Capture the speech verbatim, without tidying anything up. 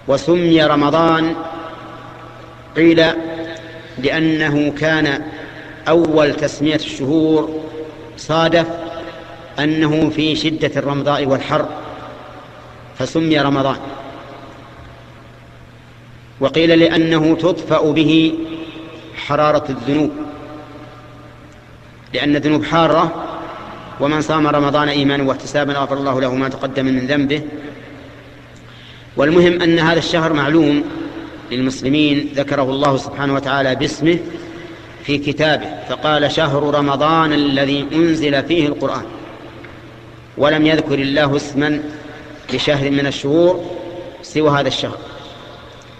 وسمي رمضان قيل لأنه كان أول تسمية الشهور صادف أنه في شدة الرمضاء والحر فسمي رمضان. وقيل لأنه تطفأ به حرارة الذنوب، لأن الذنوب حارة، ومن صام رمضان إيمانا واحتسابا غفر الله له ما تقدم من ذنبه. والمهم أن هذا الشهر معلوم للمسلمين، ذكره الله سبحانه وتعالى باسمه في كتابه، فقال شهر رمضان الذي أنزل فيه القرآن، ولم يذكر الله اسما لشهر من الشهور سوى هذا الشهر.